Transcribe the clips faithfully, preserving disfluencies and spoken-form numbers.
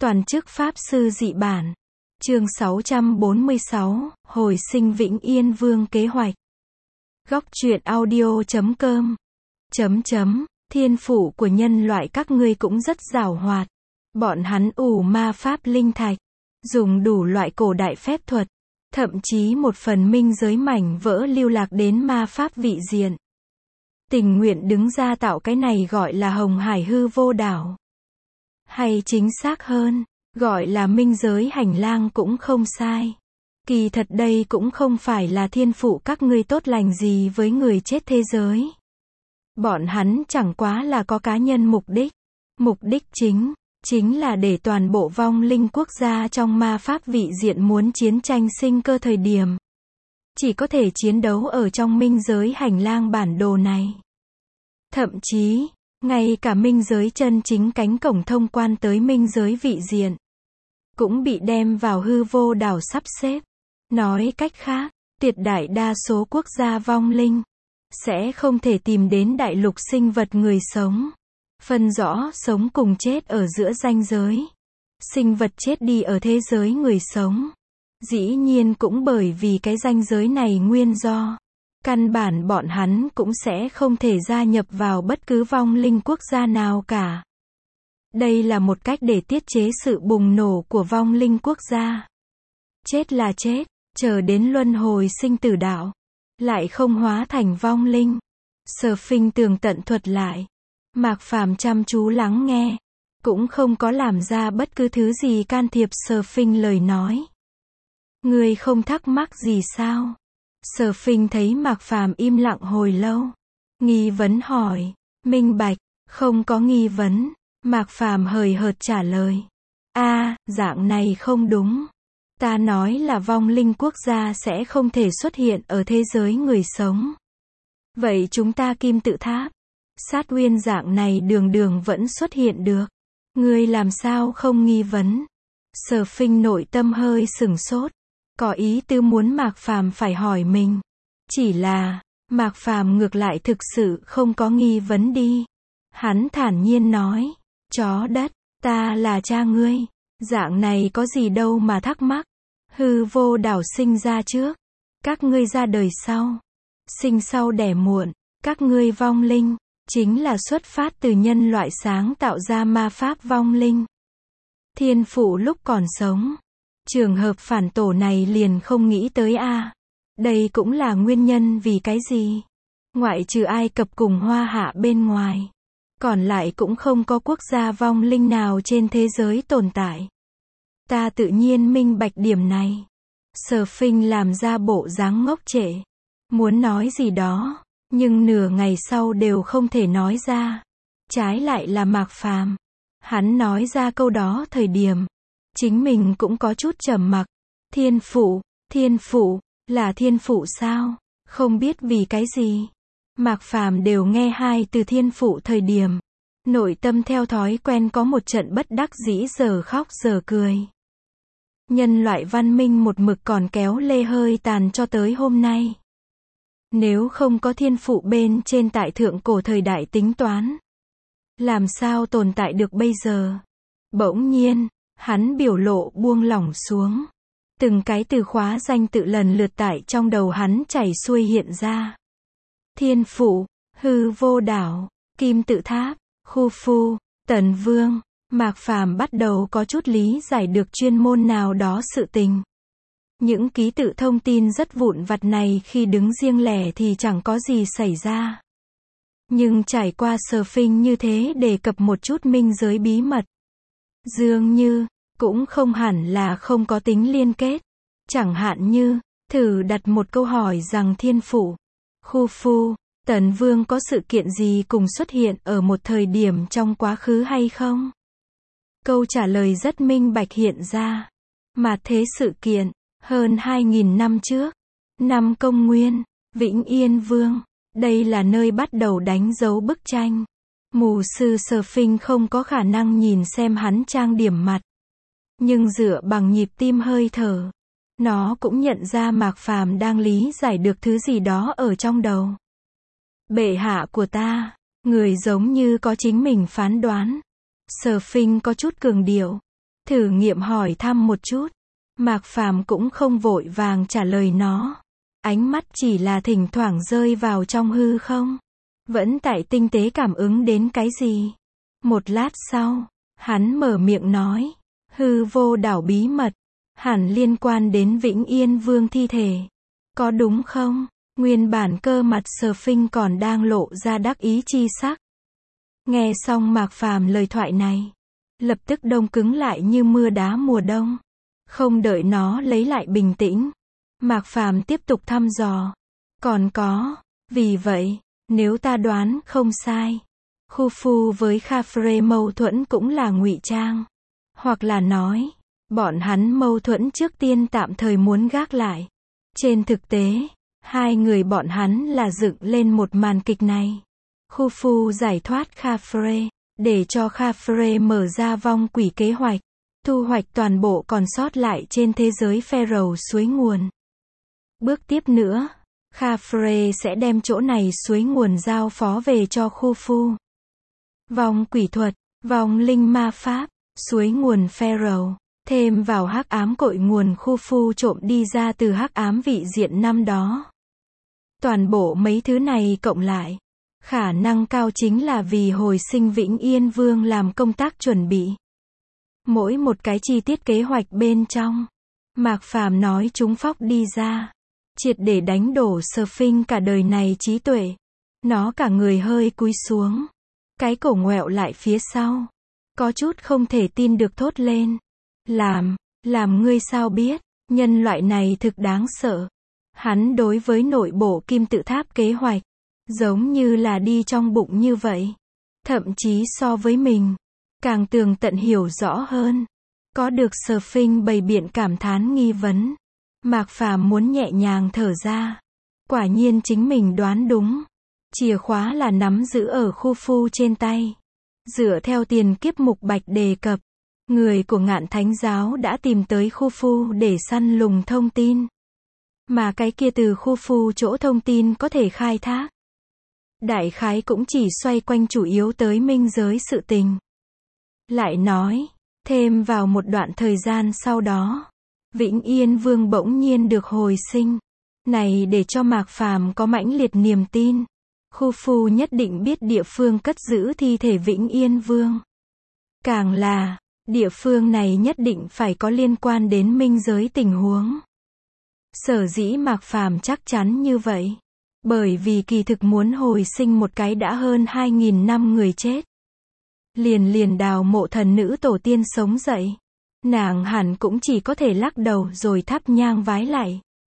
Toàn chức Pháp Sư dị bản. Chương sáu trăm bốn mươi sáu, Hồi sinh Vĩnh Yên Vương kế hoạch. Góc truyện audio chấm com. Chấm chấm, thiên phụ của nhân loại các ngươi cũng rất giàu hoạt. Bọn hắn ủ ma pháp linh thạch, dùng đủ loại cổ đại phép thuật, thậm chí một phần minh giới mảnh vỡ lưu lạc đến ma pháp vị diện. Tình nguyện đứng ra tạo cái này gọi là Hồng Hải hư vô đảo. Hay chính xác hơn, gọi là minh giới hành lang cũng không sai. Kỳ thật đây cũng không phải là thiên phụ các ngươi tốt lành gì với người chết thế giới. Bọn hắn chẳng quá là có cá nhân mục đích. Mục đích chính, chính là để toàn bộ vong linh quốc gia trong ma pháp vị diện muốn chiến tranh sinh cơ thời điểm. Chỉ có thể chiến đấu ở trong minh giới hành lang bản đồ này. Thậm chí, ngay cả minh giới chân chính cánh cổng thông quan tới minh giới vị diện cũng bị đem vào hư vô đảo sắp xếp. Nói cách khác, tuyệt đại đa số quốc gia vong linh sẽ không thể tìm đến đại lục sinh vật người sống, phân rõ sống cùng chết ở giữa ranh giới. Sinh vật chết đi ở thế giới người sống, dĩ nhiên cũng bởi vì cái ranh giới này nguyên do. Căn bản bọn hắn cũng sẽ không thể gia nhập vào bất cứ vong linh quốc gia nào cả. Đây là một cách để tiết chế sự bùng nổ của vong linh quốc gia. Chết là chết, chờ đến luân hồi sinh tử đạo, lại không hóa thành vong linh. Sở Phinh tường tận thuật lại. Mạc Phàm chăm chú lắng nghe, cũng không có làm ra bất cứ thứ gì can thiệp Sở Phinh lời nói. Ngươi không thắc mắc gì sao? Sở Phinh thấy Mạc Phàm im lặng hồi lâu, nghi vấn hỏi. Minh bạch, không có nghi vấn. Mạc Phàm hời hợt trả lời. A, à, dạng này không đúng. Ta nói là vong linh quốc gia sẽ không thể xuất hiện ở thế giới người sống. Vậy chúng ta Kim Tự Tháp, Sát Uyên dạng này đường đường vẫn xuất hiện được. Ngươi làm sao không nghi vấn? Sở Phinh nội tâm hơi sửng sốt, có ý tư muốn Mạc Phàm phải hỏi mình. Chỉ là, Mạc Phàm ngược lại thực sự không có nghi vấn đi. Hắn thản nhiên nói, chó đất, ta là cha ngươi. Dạng này có gì đâu mà thắc mắc. Hư vô đảo sinh ra trước, các ngươi ra đời sau. Sinh sau đẻ muộn, các ngươi vong linh, chính là xuất phát từ nhân loại sáng tạo ra ma pháp vong linh. Thiên phụ lúc còn sống, trường hợp phản tổ này liền không nghĩ tới a. À. Đây cũng là nguyên nhân vì cái gì? Ngoại trừ Ai Cập cùng Hoa Hạ bên ngoài, còn lại cũng không có quốc gia vong linh nào trên thế giới tồn tại. Ta tự nhiên minh bạch điểm này. Sở Phinh làm ra bộ dáng ngốc trệ, muốn nói gì đó, nhưng nửa ngày sau đều không thể nói ra. Trái lại là Mạc Phàm, hắn nói ra câu đó thời điểm, chính mình cũng có chút trầm mặc. Thiên phụ, thiên phụ, là thiên phụ sao? Không biết vì cái gì. Mạc Phàm đều nghe hai từ thiên phụ thời điểm, nội tâm theo thói quen có một trận bất đắc dĩ giờ khóc giờ cười. Nhân loại văn minh một mực còn kéo lê hơi tàn cho tới hôm nay. Nếu không có thiên phụ bên trên tại thượng cổ thời đại tính toán, làm sao tồn tại được bây giờ? Bỗng nhiên, hắn biểu lộ buông lỏng xuống. Từng cái từ khóa danh tự lần lượt tại trong đầu hắn chảy xuôi hiện ra. Thiên phụ, hư vô đảo, Kim Tự Tháp, Khu Phu, Tần Vương. Mạc Phàm bắt đầu có chút lý giải được chuyên môn nào đó sự tình. Những ký tự thông tin rất vụn vặt này khi đứng riêng lẻ thì chẳng có gì xảy ra. Nhưng trải qua Sở Phinh như thế đề cập một chút minh giới bí mật, dường như, cũng không hẳn là không có tính liên kết. Chẳng hạn như, thử đặt một câu hỏi rằng thiên phụ, Khu Phu, Tần Vương có sự kiện gì cùng xuất hiện ở một thời điểm trong quá khứ hay không? Câu trả lời rất minh bạch hiện ra. Mà thế sự kiện, hơn hai nghìn năm trước, năm Công Nguyên, Vĩnh Yên Vương, đây là nơi bắt đầu đánh dấu bức tranh. Mù sư Sở Phinh không có khả năng nhìn xem hắn trang điểm mặt, nhưng dựa bằng nhịp tim hơi thở, nó cũng nhận ra Mạc Phàm đang lý giải được thứ gì đó ở trong đầu. Bệ hạ của ta, người giống như có chính mình phán đoán. Sở Phinh có chút cường điệu. thử nghiệm hỏi thăm một chút. Mạc Phàm cũng không vội vàng trả lời nó. Ánh mắt chỉ là thỉnh thoảng rơi vào trong hư không. Vẫn tại tinh tế cảm ứng đến cái gì. Một lát sau, hắn mở miệng nói. Hư vô đảo bí mật. Hẳn liên quan đến Vĩnh Yên Vương thi thể. Có đúng không? Nguyên bản cơ mặt Sở Phinh còn đang lộ ra đắc ý chi sắc. Nghe xong Mạc Phàm lời thoại này. Lập tức đông cứng lại như mưa đá mùa đông. Không đợi nó lấy lại bình tĩnh. Mạc Phàm tiếp tục thăm dò. Còn có. Vì vậy, nếu ta đoán không sai. Khufu với Khafre mâu thuẫn cũng là ngụy trang. Hoặc là nói. Bọn hắn mâu thuẫn trước tiên tạm thời muốn gác lại. Trên thực tế, hai người bọn hắn là dựng lên một màn kịch này. Khufu giải thoát Khafre, để cho Khafre mở ra vong quỷ kế hoạch, thu hoạch toàn bộ còn sót lại trên thế giới Pharaoh suối nguồn. Bước tiếp nữa, Khafre sẽ đem chỗ này suối nguồn giao phó về cho Khufu. Vong quỷ thuật, vong linh ma pháp, suối nguồn Pharaoh. Thêm vào hắc ám cội nguồn Khufu trộm đi ra từ hắc ám vị diện năm đó. Toàn bộ mấy thứ này cộng lại, khả năng cao chính là vì hồi sinh Vĩnh Yên Vương làm công tác chuẩn bị. Mỗi một cái chi tiết kế hoạch bên trong, Mạc Phàm nói chúng phóc đi ra, triệt để đánh đổ Sở Phinh cả đời này trí tuệ. Nó cả người hơi cúi xuống, cái cổ ngoẹo lại phía sau, có chút không thể tin được thốt lên. Làm, làm ngươi sao biết, nhân loại này thực đáng sợ. Hắn đối với nội bộ kim tự tháp kế hoạch, giống như là đi trong bụng như vậy. Thậm chí so với mình, càng tường tận hiểu rõ hơn. Có được Sở Phinh bày biện cảm thán nghi vấn. Mạc Phàm muốn nhẹ nhàng thở ra. Quả nhiên chính mình đoán đúng. Chìa khóa là nắm giữ ở Khufu trên tay. Dựa theo tiền kiếp mục bạch đề cập. Người của Ngạn Thánh Giáo đã tìm tới Khufu để săn lùng thông tin. Mà cái kia từ Khufu chỗ thông tin có thể khai thác. Đại khái cũng chỉ xoay quanh chủ yếu tới minh giới sự tình. Lại nói, thêm vào một đoạn thời gian sau đó, Vĩnh Yên Vương bỗng nhiên được hồi sinh. Này để cho Mạc Phàm có mãnh liệt niềm tin. Khufu nhất định biết địa phương cất giữ thi thể Vĩnh Yên Vương. Càng là, địa phương này nhất định phải có liên quan đến minh giới tình huống. Sở dĩ Mạc Phàm chắc chắn như vậy. Bởi vì kỳ thực muốn hồi sinh một cái đã hơn hai nghìn năm người chết. Liền liền đào mộ thần nữ tổ tiên sống dậy. Nàng hẳn cũng chỉ có thể lắc đầu rồi thắp nhang vái lại.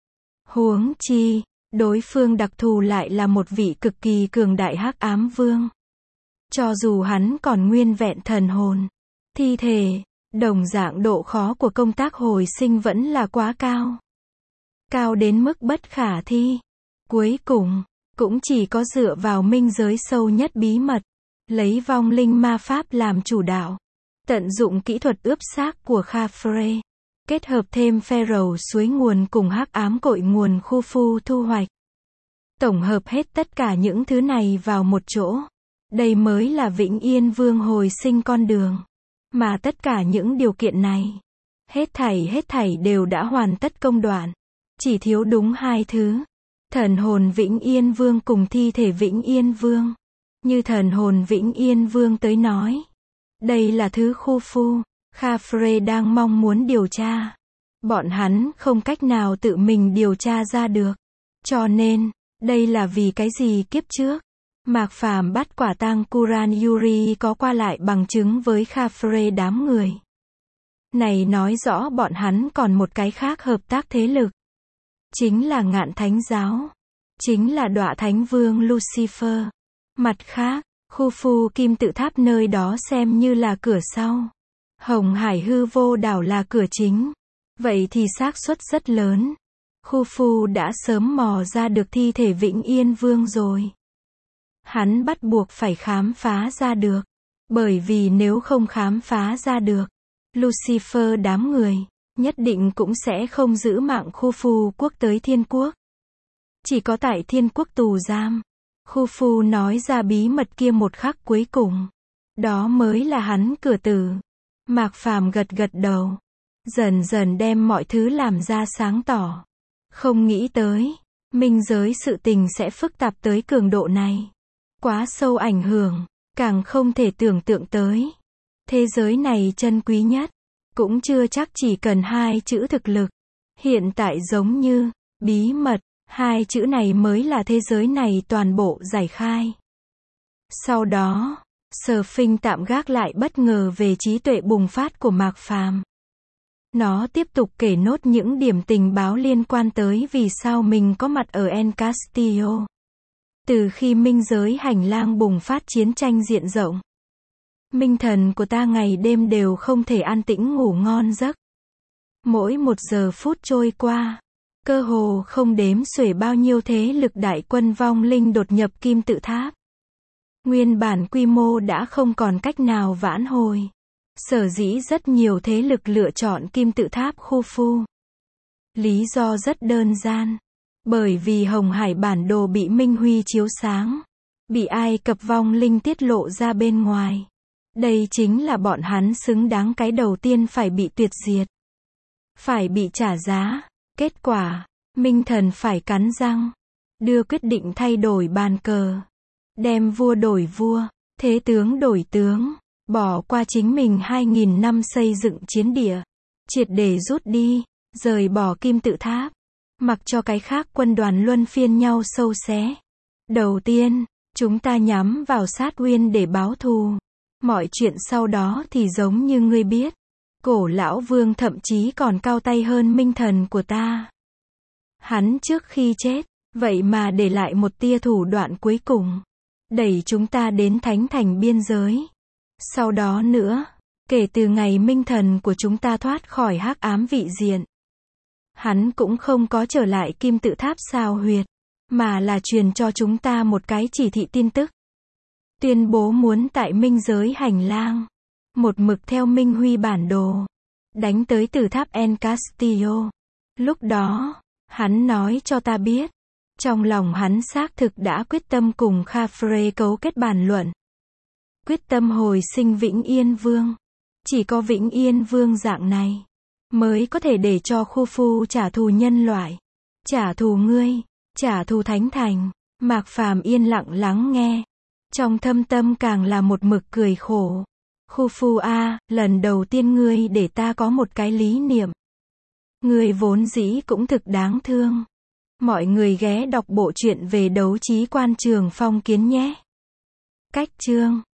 Huống chi, đối phương đặc thù lại là một vị cực kỳ cường đại hắc ám vương. Cho dù hắn còn nguyên vẹn thần hồn, thi thể, đồng dạng độ khó của công tác hồi sinh vẫn là quá cao. Cao đến mức bất khả thi. Cuối cùng, cũng chỉ có dựa vào minh giới sâu nhất bí mật, lấy vong linh ma pháp làm chủ đạo, tận dụng kỹ thuật ướp xác của Khafre, kết hợp thêm Pharaoh suối nguồn cùng hắc ám cội nguồn Khufu thu hoạch. Tổng hợp hết tất cả những thứ này vào một chỗ. Đây mới là Vĩnh Yên Vương hồi sinh con đường. Mà tất cả những điều kiện này, hết thảy hết thảy đều đã hoàn tất công đoạn. Chỉ thiếu đúng hai thứ. Thần hồn Vĩnh Yên Vương cùng thi thể Vĩnh Yên Vương. Như thần hồn Vĩnh Yên Vương tới nói. Đây là thứ Khufu, Khafre đang mong muốn điều tra. Bọn hắn không cách nào tự mình điều tra ra được. Cho nên, đây là vì cái gì kiếp trước. Mạc Phàm bắt quả tang Kuran Yuri có qua lại bằng chứng với Khafre đám người. Này nói rõ bọn hắn còn một cái khác hợp tác thế lực. Chính là Ngạn Thánh Giáo. Chính là Đọa Thánh Vương Lucifer. Mặt khác, Khufu kim tự tháp nơi đó xem như là cửa sau. Hồng Hải hư vô đảo là cửa chính. Vậy thì xác suất rất lớn. Khufu đã sớm mò ra được thi thể Vĩnh Yên Vương rồi. Hắn bắt buộc phải khám phá ra được. Bởi vì nếu không khám phá ra được, Lucifer đám người, nhất định cũng sẽ không giữ mạng Khufu quốc tới thiên quốc. Chỉ có tại thiên quốc tù giam, Khufu nói ra bí mật kia một khắc cuối cùng. Đó mới là hắn cửa tử. Mạc Phàm gật gật đầu. Dần dần đem mọi thứ làm ra sáng tỏ. Không nghĩ tới, minh giới sự tình sẽ phức tạp tới cường độ này. Quá sâu ảnh hưởng, càng không thể tưởng tượng tới. Thế giới này chân quý nhất, cũng chưa chắc chỉ cần hai chữ thực lực. Hiện tại giống như, bí mật, hai chữ này mới là thế giới này toàn bộ giải khai. Sau đó, Sở Phinh tạm gác lại bất ngờ về trí tuệ bùng phát của Mạc Phàm. Nó tiếp tục kể nốt những điểm tình báo liên quan tới vì sao mình có mặt ở El Castillo. Từ khi minh giới hành lang bùng phát chiến tranh diện rộng, minh thần của ta ngày đêm đều không thể an tĩnh ngủ ngon giấc. Mỗi một giờ phút trôi qua, cơ hồ không đếm xuể bao nhiêu thế lực đại quân vong linh đột nhập kim tự tháp. Nguyên bản quy mô đã không còn cách nào vãn hồi. Sở dĩ rất nhiều thế lực lựa chọn kim tự tháp Khufu. Lý do rất đơn giản. Bởi vì Hồng Hải bản đồ bị Minh Huy chiếu sáng. Bị Ai Cập vong linh tiết lộ ra bên ngoài. Đây chính là bọn hắn xứng đáng cái đầu tiên phải bị tuyệt diệt. Phải bị trả giá. Kết quả, Minh Thần phải cắn răng. Đưa quyết định thay đổi bàn cờ. Đem vua đổi vua, thế tướng đổi tướng. Bỏ qua chính mình hai nghìn năm xây dựng chiến địa. Triệt để rút đi, rời bỏ kim tự tháp. Mặc cho cái khác quân đoàn luân phiên nhau sâu xé. Đầu tiên, chúng ta nhắm vào sát Uyên để báo thù. Mọi chuyện sau đó thì giống như ngươi biết. Cổ lão vương thậm chí còn cao tay hơn minh thần của ta. Hắn trước khi chết, vậy mà để lại một tia thủ đoạn cuối cùng. Đẩy chúng ta đến thánh thành biên giới. Sau đó nữa, kể từ ngày minh thần của chúng ta thoát khỏi hắc ám vị diện, hắn cũng không có trở lại kim tự tháp sao huyệt, mà là truyền cho chúng ta một cái chỉ thị tin tức. Tuyên bố muốn tại minh giới hành lang, một mực theo Minh Huy bản đồ, đánh tới từ tháp El Castillo. Lúc đó, hắn nói cho ta biết, trong lòng hắn xác thực đã quyết tâm cùng Khafre cấu kết bàn luận. Quyết tâm hồi sinh Vĩnh Yên Vương. Chỉ có Vĩnh Yên Vương dạng này, mới có thể để cho Khufu trả thù nhân loại. Trả thù ngươi, trả thù thánh thành. Mạc Phàm yên lặng lắng nghe. Trong thâm tâm càng là một mực cười khổ. Khufu a, lần đầu tiên ngươi để ta có một cái lý niệm. Ngươi vốn dĩ cũng thực đáng thương. Mọi người ghé đọc bộ truyện về đấu trí quan Trường Phong Kiến nhé. Cách chương